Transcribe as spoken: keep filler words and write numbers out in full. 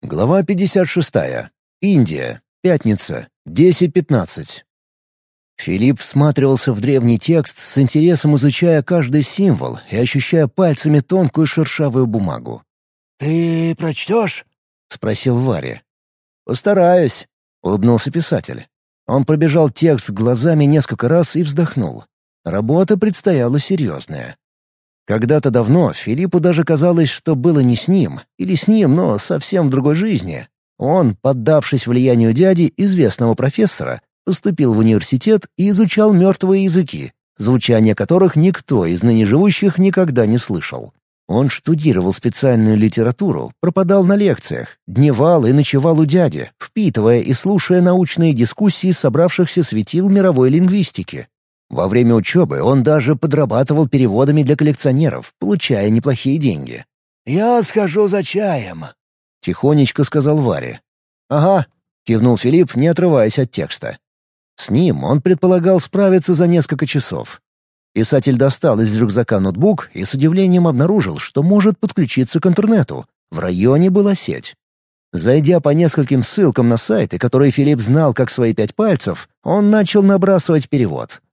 Глава пятьдесят шестая. Индия. Пятница. десять пятнадцать. Филипп всматривался в древний текст, с интересом изучая каждый символ и ощущая пальцами тонкую шершавую бумагу. «Ты прочтешь?» — спросил Варя. «Постараюсь», — улыбнулся писатель. Он пробежал текст глазами несколько раз и вздохнул. Работа предстояла серьезная. Когда-то давно Филиппу даже казалось, что было не с ним, или с ним, но совсем в другой жизни. Он, поддавшись влиянию дяди, известного профессора, поступил в университет и изучал мертвые языки, звучание которых никто из ныне живущих никогда не слышал. Он штудировал специальную литературу, пропадал на лекциях, дневал и ночевал у дяди, впитывая и слушая научные дискуссии собравшихся светил мировой лингвистики. Во время учебы он даже подрабатывал переводами для коллекционеров, получая неплохие деньги. «Я схожу за чаем», — тихонечко сказал Варя. «Ага», — кивнул Филипп, не отрываясь от текста. С ним он предполагал справиться за несколько часов. Писатель достал из рюкзака ноутбук и с удивлением обнаружил, что может подключиться к интернету. В районе была сеть. Зайдя по нескольким ссылкам на сайты, которые Филипп знал как свои пять пальцев, он начал набрасывать перевод.